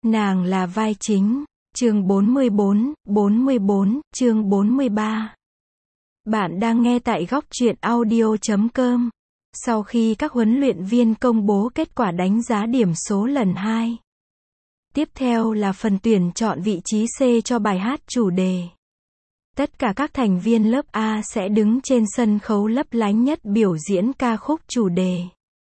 Nàng là vai chính. Chương 44, chương 43. Bạn đang nghe tại góc truyện audio.com. Sau khi các huấn luyện viên công bố kết quả đánh giá điểm số lần 2. Tiếp theo là phần tuyển chọn vị trí C cho bài hát chủ đề. Tất cả các thành viên lớp A sẽ đứng trên sân khấu lấp lánh nhất biểu diễn ca khúc chủ đề.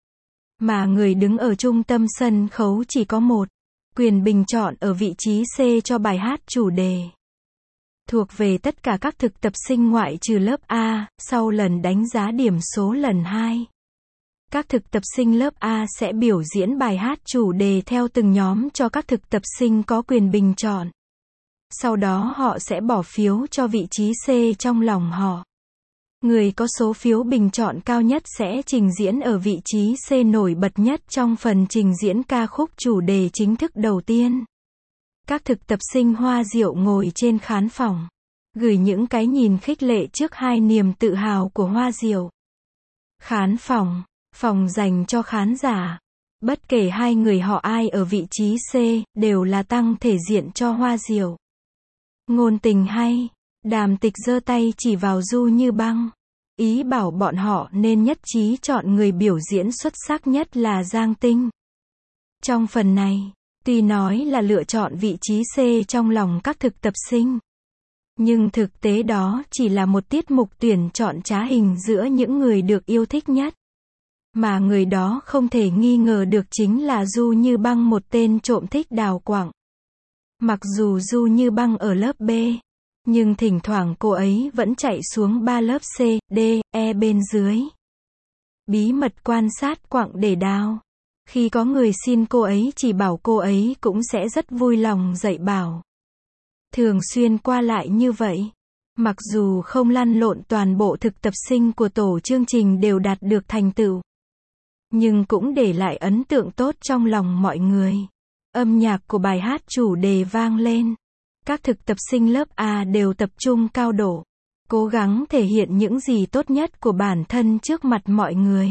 Mà người đứng ở trung tâm sân khấu chỉ có một. Quyền bình chọn ở vị trí C cho bài hát chủ đề. Thuộc về tất cả các thực tập sinh ngoại trừ lớp A, sau lần đánh giá điểm số lần 2. Các thực tập sinh lớp A sẽ biểu diễn bài hát chủ đề theo từng nhóm cho các thực tập sinh có quyền bình chọn. Sau đó họ sẽ bỏ phiếu cho vị trí C trong lòng họ. Người có số phiếu bình chọn cao nhất sẽ trình diễn ở vị trí C nổi bật nhất trong phần trình diễn ca khúc chủ đề chính thức đầu tiên. Các thực tập sinh Hoa Diệu ngồi trên khán phòng, gửi những cái nhìn khích lệ trước hai niềm tự hào của Hoa Diệu. Khán phòng, phòng dành cho khán giả. Bất kể hai người họ ai ở vị trí C, đều là tăng thể diện cho Hoa Diệu. Ngôn tình hay. Đàm Tịch giơ tay chỉ vào Du Như Băng, ý bảo bọn họ nên nhất trí chọn người biểu diễn xuất sắc nhất là Giang Tinh. Trong phần này, tuy nói là lựa chọn vị trí C trong lòng các thực tập sinh, nhưng thực tế đó chỉ là một tiết mục tuyển chọn trá hình giữa những người được yêu thích nhất. Mà người đó không thể nghi ngờ được chính là Du Như Băng, một tên trộm thích đào quặng. Mặc dù Du Như Băng ở lớp B, nhưng thỉnh thoảng cô ấy vẫn chạy xuống 3 lớp C, D, E bên dưới. Bí mật quan sát quặng để đào. Khi có người xin cô ấy chỉ bảo, cô ấy cũng sẽ rất vui lòng dạy bảo. Thường xuyên qua lại như vậy. Mặc dù không lăn lộn, toàn bộ thực tập sinh của tổ chương trình đều đạt được thành tựu, nhưng cũng để lại ấn tượng tốt trong lòng mọi người. Âm nhạc của bài hát chủ đề vang lên. Các thực tập sinh lớp A đều tập trung cao độ, cố gắng thể hiện những gì tốt nhất của bản thân trước mặt mọi người.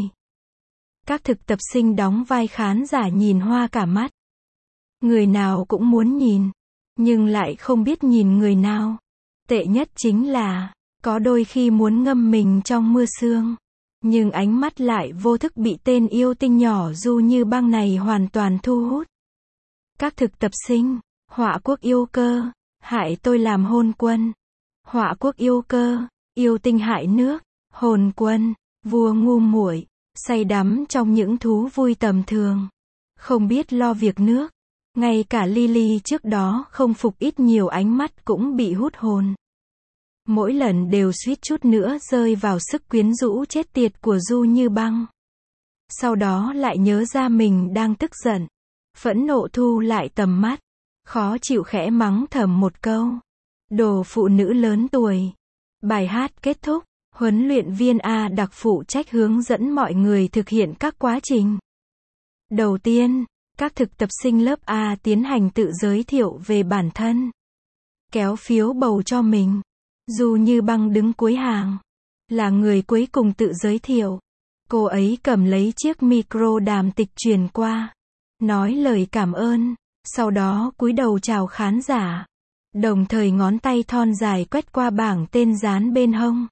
Các thực tập sinh đóng vai khán giả nhìn hoa cả mắt. Người nào cũng muốn nhìn, nhưng lại không biết nhìn người nào. Tệ nhất chính là, có đôi khi muốn ngâm mình trong mưa sương, nhưng ánh mắt lại vô thức bị tên yêu tinh nhỏ Du Như Băng này hoàn toàn thu hút. Các thực tập sinh, Họa Quốc yêu cơ, hại tôi làm hôn quân. Họa Quốc yêu cơ, yêu tinh hại nước. Hồn quân, vua ngu muội, say đắm trong những thú vui tầm thường, không biết lo việc nước. Ngay cả Lily trước đó không phục ít nhiều ánh mắt cũng bị hút hồn. Mỗi lần đều suýt chút nữa rơi vào sức quyến rũ chết tiệt của Du Như Băng. Sau đó lại nhớ ra mình đang tức giận, phẫn nộ thu lại tầm mắt, khó chịu khẽ mắng thầm một câu. Đồ phụ nữ lớn tuổi. Bài hát kết thúc, huấn luyện viên A đặc phụ trách hướng dẫn mọi người thực hiện các quá trình. Đầu tiên, các thực tập sinh lớp A tiến hành tự giới thiệu về bản thân, kéo phiếu bầu cho mình. Du Như Băng đứng cuối hàng, là người cuối cùng tự giới thiệu. Cô ấy cầm lấy chiếc micro Đàm Tịch truyền qua, nói lời cảm ơn, sau đó cúi đầu chào khán giả, đồng thời ngón tay thon dài quét qua bảng tên dán bên hông.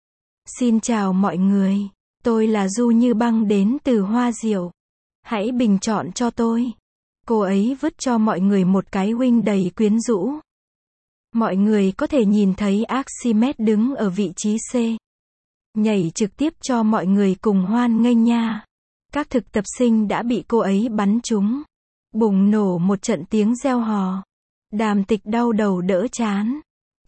Xin chào mọi người, tôi là Du Như Băng đến từ Hoa Diệu. Hãy bình chọn cho tôi. Cô ấy vứt cho mọi người một cái wink đầy quyến rũ. Mọi người có thể nhìn thấy Archimedes đứng ở vị trí C, nhảy trực tiếp cho mọi người cùng hoan nghênh nha. Các thực tập sinh đã bị cô ấy bắn trúng. Bùng nổ một trận tiếng reo hò. Đàm Tịch đau đầu đỡ chán.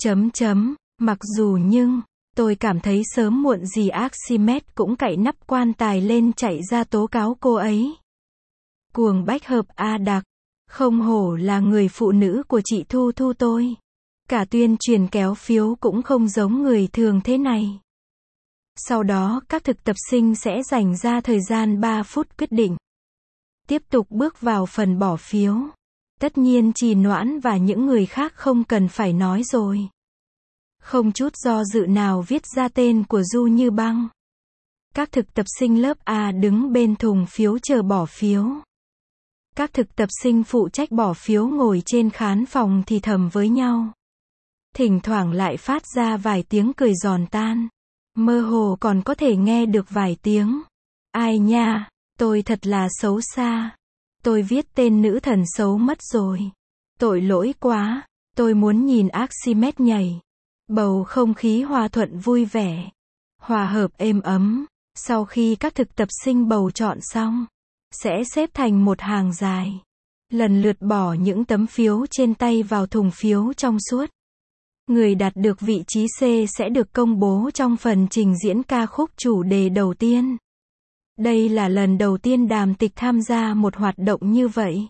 Mặc dù nhưng, tôi cảm thấy sớm muộn gì Archimedes cũng cạy nắp quan tài lên chạy ra tố cáo cô ấy. Cuồng bách hợp A đặc. Không hổ là người phụ nữ của chị Thu Thu tôi. Cả tuyên truyền kéo phiếu cũng không giống người thường thế này. Sau đó các thực tập sinh sẽ dành ra thời gian 3 phút quyết định. Tiếp tục bước vào phần bỏ phiếu. Tất nhiên Trì Noãn và những người khác không cần phải nói rồi. Không chút do dự nào viết ra tên của Du Như Băng. Các thực tập sinh lớp A đứng bên thùng phiếu chờ bỏ phiếu. Các thực tập sinh phụ trách bỏ phiếu ngồi trên khán phòng thì thầm với nhau. Thỉnh thoảng lại phát ra vài tiếng cười giòn tan. Mơ hồ còn có thể nghe được vài tiếng. Ai nha, tôi thật là xấu xa. Tôi viết tên nữ thần xấu mất rồi. Tội lỗi quá, tôi muốn nhìn Archimedes nhảy. Bầu không khí hòa thuận vui vẻ, hòa hợp êm ấm. Sau khi các thực tập sinh bầu chọn xong, sẽ xếp thành một hàng dài. Lần lượt bỏ những tấm phiếu trên tay vào thùng phiếu trong suốt. Người đạt được vị trí C sẽ được công bố trong phần trình diễn ca khúc chủ đề đầu tiên. Đây là lần đầu tiên Đàm Tịch tham gia một hoạt động như vậy.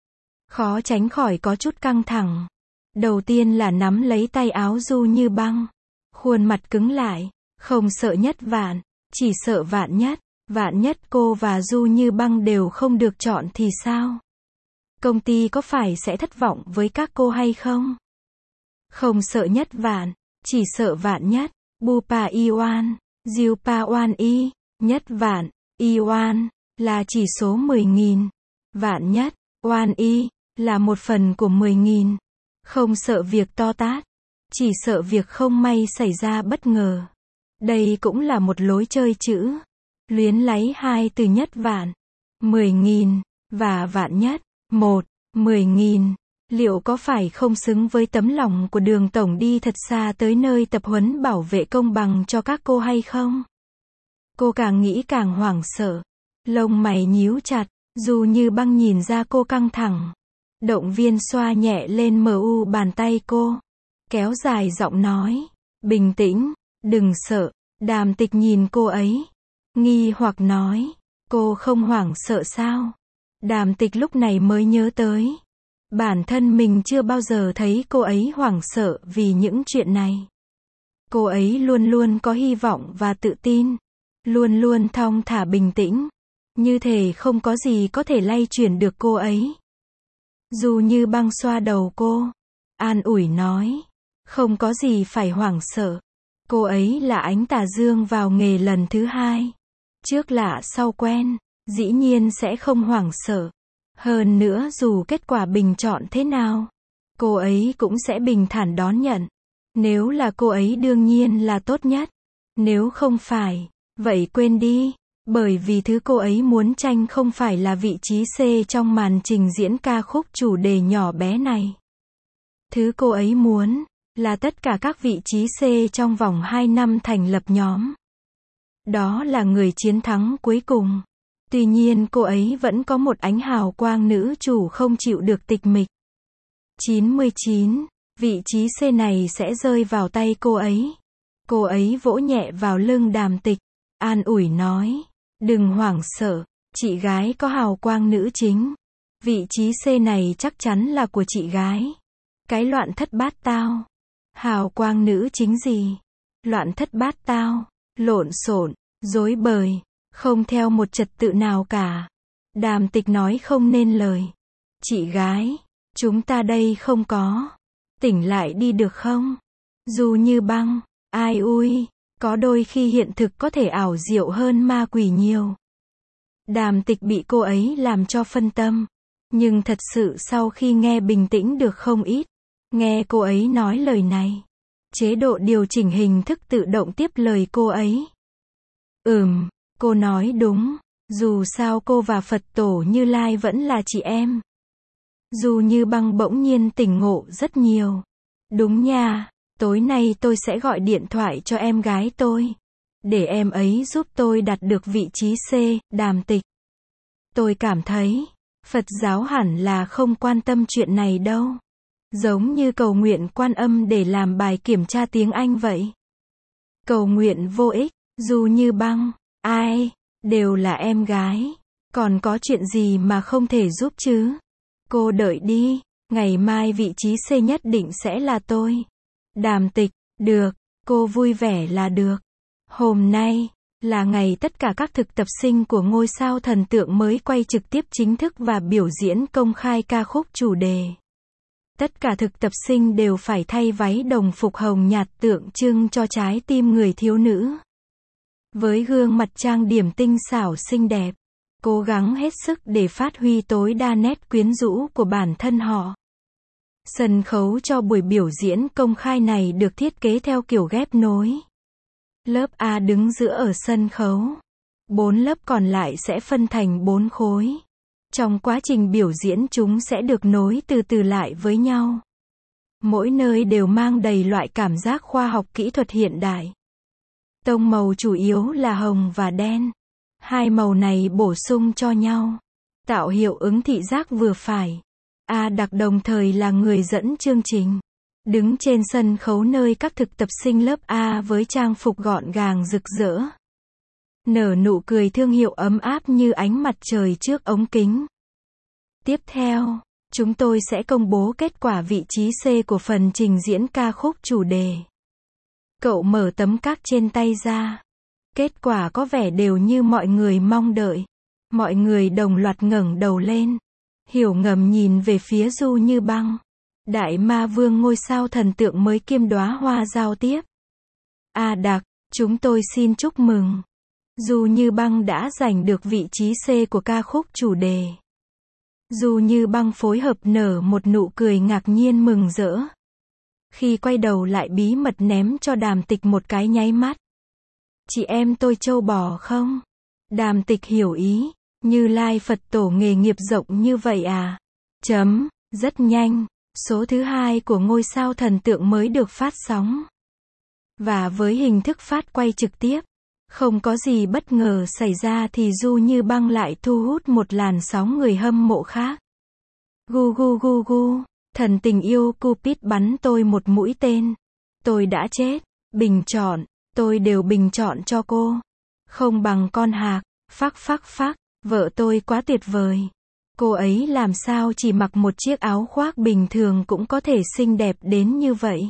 Khó tránh khỏi có chút căng thẳng. Đầu tiên là nắm lấy tay áo Du Như Băng. Khuôn mặt cứng lại, không sợ nhất vạn, chỉ sợ vạn nhất. Vạn nhất cô và Du Như Băng đều không được chọn thì sao? Công ty có phải sẽ thất vọng với các cô hay không? Không sợ nhất vạn, chỉ sợ vạn nhất. Bupa Iwan, Jiupa Oan Y, nhất vạn, Iwan, là chỉ số 10.000. Vạn nhất, Oan Y, là một phần của 10.000. Không sợ việc to tát, chỉ sợ việc không may xảy ra bất ngờ. Đây cũng là một lối chơi chữ. Luyến lấy hai từ nhất vạn, 10.000, và vạn nhất, 10.000. Liệu có phải không xứng với tấm lòng của Đường Tổng đi thật xa tới nơi tập huấn bảo vệ công bằng cho các cô hay không? Cô càng nghĩ càng hoảng sợ. Lông mày nhíu chặt, Du Như Băng nhìn ra cô căng thẳng. Động viên xoa nhẹ lên mu bàn tay cô. Kéo dài giọng nói. Bình tĩnh, đừng sợ. Đàm Tịch nhìn cô ấy. Nghi hoặc nói. Cô không hoảng sợ sao? Đàm Tịch lúc này mới nhớ tới. Bản thân mình chưa bao giờ thấy cô ấy hoảng sợ vì những chuyện này. Cô ấy luôn luôn có hy vọng và tự tin. Luôn luôn thong thả bình tĩnh. Như thể không có gì có thể lay chuyển được cô ấy. Du Như Băng xoa đầu cô. An ủi nói. Không có gì phải hoảng sợ. Cô ấy là ánh tà dương vào nghề lần thứ 2. Trước lạ sau quen. Dĩ nhiên sẽ không hoảng sợ. Hơn nữa dù kết quả bình chọn thế nào, cô ấy cũng sẽ bình thản đón nhận. Nếu là cô ấy đương nhiên là tốt nhất. Nếu không phải, vậy quên đi. Bởi vì thứ cô ấy muốn tranh không phải là vị trí C trong màn trình diễn ca khúc chủ đề nhỏ bé này. Thứ cô ấy muốn là tất cả các vị trí C trong vòng 2 năm thành lập nhóm. Đó là người chiến thắng cuối cùng. Tuy nhiên cô ấy vẫn có một ánh hào quang nữ chủ không chịu được tịch mịch. 99, vị trí C này sẽ rơi vào tay cô ấy. Cô ấy vỗ nhẹ vào lưng Đàm Tịch, an ủi nói, đừng hoảng sợ, chị gái có hào quang nữ chính. Vị trí C này chắc chắn là của chị gái. Cái loạn thất bát tao. Hào quang nữ chính gì? Loạn thất bát tao, lộn xộn, rối bời. Không theo một trật tự nào cả. Đàm Tịch nói không nên lời. Chị gái, chúng ta đây không có. Tỉnh lại đi được không? Du Như Băng, ai ui, có đôi khi hiện thực có thể ảo diệu hơn ma quỷ nhiều. Đàm Tịch bị cô ấy làm cho phân tâm. Nhưng thật sự sau khi nghe bình tĩnh được không ít. Nghe cô ấy nói lời này. Chế độ điều chỉnh hình thức tự động tiếp lời cô ấy. Cô nói đúng, dù sao cô và Phật tổ Như Lai vẫn là chị em. Du Như Băng bỗng nhiên tỉnh ngộ rất nhiều. Đúng nha, tối nay tôi sẽ gọi điện thoại cho em gái tôi. Để em ấy giúp tôi đạt được vị trí C, Đàm Tịch. Tôi cảm thấy, Phật giáo hẳn là không quan tâm chuyện này đâu. Giống như cầu nguyện Quan Âm để làm bài kiểm tra tiếng Anh vậy. Cầu nguyện vô ích, Du Như Băng. Ai, đều là em gái. Còn có chuyện gì mà không thể giúp chứ? Cô đợi đi, ngày mai vị trí C nhất định sẽ là tôi. Đàm Tịch, được, cô vui vẻ là được. Hôm nay, là ngày tất cả các thực tập sinh của ngôi sao thần tượng mới quay trực tiếp chính thức và biểu diễn công khai ca khúc chủ đề. Tất cả thực tập sinh đều phải thay váy đồng phục hồng nhạt tượng trưng cho trái tim người thiếu nữ. Với gương mặt trang điểm tinh xảo xinh đẹp, cố gắng hết sức để phát huy tối đa nét quyến rũ của bản thân họ. Sân khấu cho buổi biểu diễn công khai này được thiết kế theo kiểu ghép nối. Lớp A đứng giữa ở sân khấu. 4 lớp còn lại sẽ phân thành 4 khối. Trong quá trình biểu diễn chúng sẽ được nối từ từ lại với nhau. Mỗi nơi đều mang đầy loại cảm giác khoa học kỹ thuật hiện đại. Tông màu chủ yếu là hồng và đen. Hai màu này bổ sung cho nhau, tạo hiệu ứng thị giác vừa phải. A Đặc đồng thời là người dẫn chương trình. Đứng trên sân khấu nơi các thực tập sinh lớp A với trang phục gọn gàng rực rỡ. Nở nụ cười thương hiệu ấm áp như ánh mặt trời trước ống kính. Tiếp theo, chúng tôi sẽ công bố kết quả vị trí C của phần trình diễn ca khúc chủ đề. Cậu mở tấm các trên tay ra. Kết quả có vẻ đều như mọi người mong đợi. Mọi người đồng loạt ngẩng đầu lên. Hiểu ngầm nhìn về phía Du Như Băng. Đại ma vương ngôi sao thần tượng mới kiêm đóa hoa giao tiếp. A Đặc, chúng tôi xin chúc mừng. Du Như Băng đã giành được vị trí C của ca khúc chủ đề. Du Như Băng phối hợp nở một nụ cười ngạc nhiên mừng rỡ. Khi quay đầu lại bí mật ném cho Đàm Tịch một cái nháy mắt. Chị em tôi trâu bò không? Đàm Tịch hiểu ý. Như Lai Phật tổ nghề nghiệp rộng như vậy à? Rất nhanh, số thứ 2 của ngôi sao thần tượng mới được phát sóng. Và với hình thức phát quay trực tiếp, không có gì bất ngờ xảy ra thì Du Như Băng lại thu hút một làn sóng người hâm mộ khác. Gu gu gu gu, thần tình yêu Cupid bắn tôi một mũi tên. Tôi đã chết, bình chọn, tôi đều bình chọn cho cô. Không bằng con hạc, phắc phắc phắc, vợ tôi quá tuyệt vời. Cô ấy làm sao chỉ mặc một chiếc áo khoác bình thường cũng có thể xinh đẹp đến như vậy.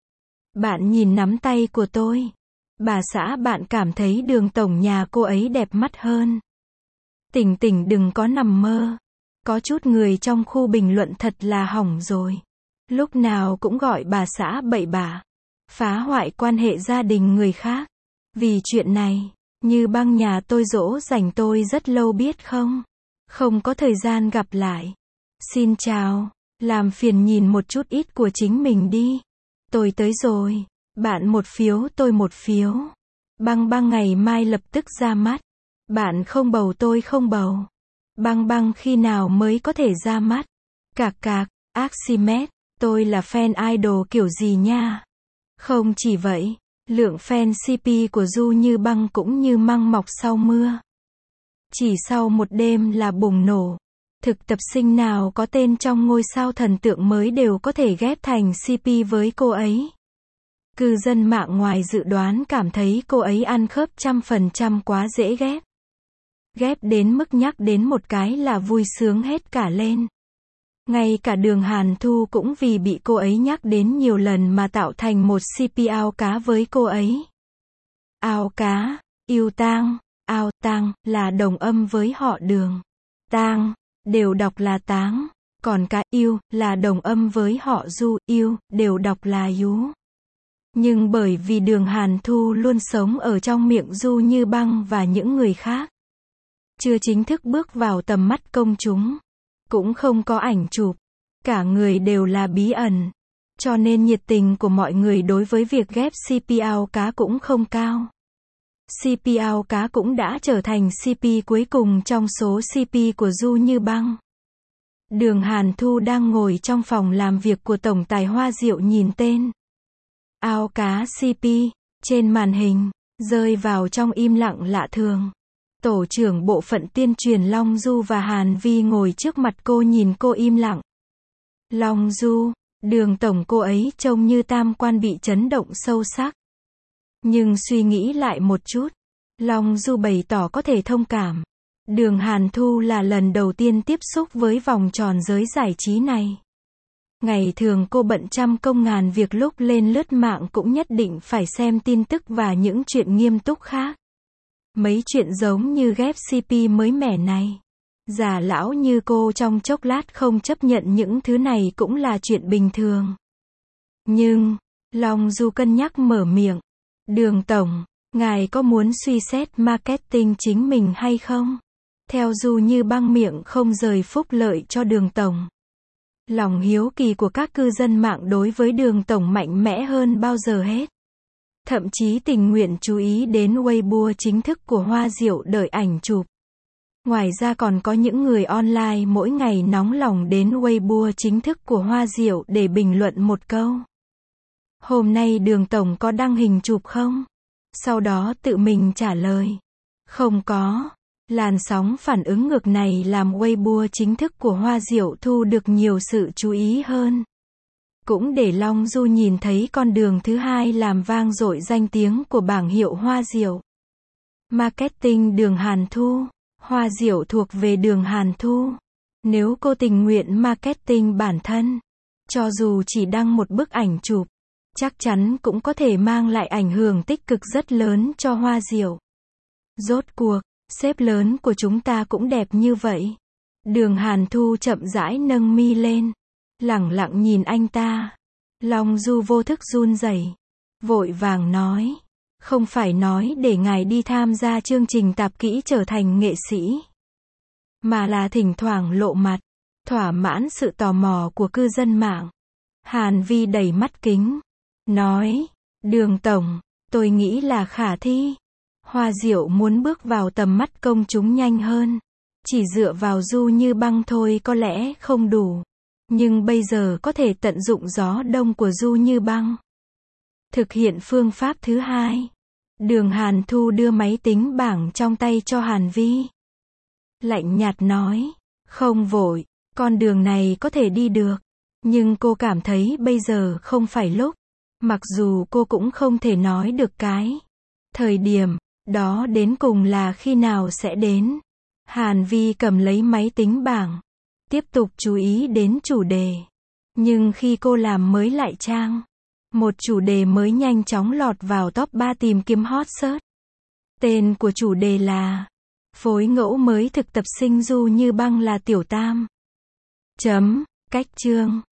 Bạn nhìn nắm tay của tôi. Bà xã bạn cảm thấy Đường tổng nhà cô ấy đẹp mắt hơn. Tỉnh tỉnh đừng có nằm mơ. Có chút người trong khu bình luận thật là hỏng rồi. Lúc nào cũng gọi bà xã bậy bạ. Phá hoại quan hệ gia đình người khác. Vì chuyện này, Như Băng nhà tôi dỗ dành tôi rất lâu biết không? Không có thời gian gặp lại. Xin chào, làm phiền nhìn một chút ít của chính mình đi. Tôi tới rồi. Bạn một phiếu tôi một phiếu. Băng Băng ngày mai lập tức ra mắt. Bạn không bầu tôi không bầu. Băng Băng khi nào mới có thể ra mắt? Cạc cạc, Archimedes, tôi là fan idol kiểu gì nha? Không chỉ vậy, lượng fan CP của Du Như Băng cũng như măng mọc sau mưa. Chỉ sau một đêm là bùng nổ. Thực tập sinh nào có tên trong ngôi sao thần tượng mới đều có thể ghép thành CP với cô ấy. Cư dân mạng ngoài dự đoán cảm thấy cô ấy ăn khớp 100% quá dễ ghép. Ghép đến mức nhắc đến một cái là vui sướng hết cả lên. Ngay cả Đường Hàn Thu cũng vì bị cô ấy nhắc đến nhiều lần mà tạo thành một CP ao cá với cô ấy. Ao cá, yêu tang, ao tang là đồng âm với họ Đường. Tang, đều đọc là táng. Còn cá yêu là đồng âm với họ Du, yêu, đều đọc là yú. Nhưng bởi vì Đường Hàn Thu luôn sống ở trong miệng Du Như Băng và những người khác. Chưa chính thức bước vào tầm mắt công chúng. Cũng không có ảnh chụp. Cả người đều là bí ẩn. Cho nên nhiệt tình của mọi người đối với việc ghép CP ao cá cũng không cao. CP ao cá cũng đã trở thành CP cuối cùng trong số CP của Du Như Băng. Đường Hàn Thu đang ngồi trong phòng làm việc của Tổng tài Hoa Diệu nhìn tên ao cá CP trên màn hình, rơi vào trong im lặng lạ thường. Tổ trưởng bộ phận tuyên truyền Long Du và Hàn Vi ngồi trước mặt cô nhìn cô im lặng. Long Du, Đường tổng cô ấy trông như tam quan bị chấn động sâu sắc. Nhưng suy nghĩ lại một chút, Long Du bày tỏ có thể thông cảm. Đường Hàn Thu là lần đầu tiên tiếp xúc với vòng tròn giới giải trí này. Ngày thường cô bận trăm công ngàn việc, lúc lên lướt mạng cũng nhất định phải xem tin tức và những chuyện nghiêm túc khác. Mấy chuyện giống như ghép CP mới mẻ này. Già lão như cô trong chốc lát không chấp nhận những thứ này cũng là chuyện bình thường. Nhưng, Long Du cân nhắc mở miệng. Đường tổng, ngài có muốn suy xét marketing chính mình hay không? Theo Du Như Băng miệng không rời phúc lợi cho Đường tổng. Lòng hiếu kỳ của các cư dân mạng đối với Đường tổng mạnh mẽ hơn bao giờ hết. Thậm chí tình nguyện chú ý đến Weibo chính thức của Hoa Diệu đợi ảnh chụp. Ngoài ra còn có những người online mỗi ngày nóng lòng đến Weibo chính thức của Hoa Diệu để bình luận một câu. Hôm nay Đường tổng có đăng hình chụp không? Sau đó tự mình trả lời. Không có. Làn sóng phản ứng ngược này làm Weibo chính thức của Hoa Diệu thu được nhiều sự chú ý hơn. Cũng để Long Du nhìn thấy con đường thứ hai làm vang dội danh tiếng của bảng hiệu Hoa Diệu. Marketing Đường Hàn Thu. Hoa Diệu thuộc về Đường Hàn Thu. Nếu cô tình nguyện marketing bản thân, cho dù chỉ đăng một bức ảnh chụp, chắc chắn cũng có thể mang lại ảnh hưởng tích cực rất lớn cho Hoa Diệu. Rốt cuộc, sếp lớn của chúng ta cũng đẹp như vậy. Đường Hàn Thu chậm rãi nâng mi lên, lẳng lặng nhìn anh ta. Long Du vô thức run rẩy, vội vàng nói, không phải nói để ngài đi tham gia chương trình tạp kỹ trở thành nghệ sĩ, mà là thỉnh thoảng lộ mặt, thỏa mãn sự tò mò của cư dân mạng. Hàn Vi đẩy mắt kính, nói, Đường tổng, tôi nghĩ là khả thi. Hoa Diệu muốn bước vào tầm mắt công chúng nhanh hơn. Chỉ dựa vào Du Như Băng thôi có lẽ không đủ. Nhưng bây giờ có thể tận dụng gió đông của Du Như Băng. Thực hiện phương pháp thứ hai. Đường Hàn Thu đưa máy tính bảng trong tay cho Hàn Vi. Lạnh nhạt nói, không vội, con đường này có thể đi được. Nhưng cô cảm thấy bây giờ không phải lúc. Mặc dù cô cũng không thể nói được cái thời điểm đó đến cùng là khi nào sẽ đến. Hàn Vi cầm lấy máy tính bảng, tiếp tục chú ý đến chủ đề. Nhưng khi cô làm mới lại trang, một chủ đề mới nhanh chóng lọt vào top 3 tìm kiếm hot search. Tên của chủ đề là phối ngẫu mới thực tập sinh Du Như Băng là Tiểu Tam. Cách chương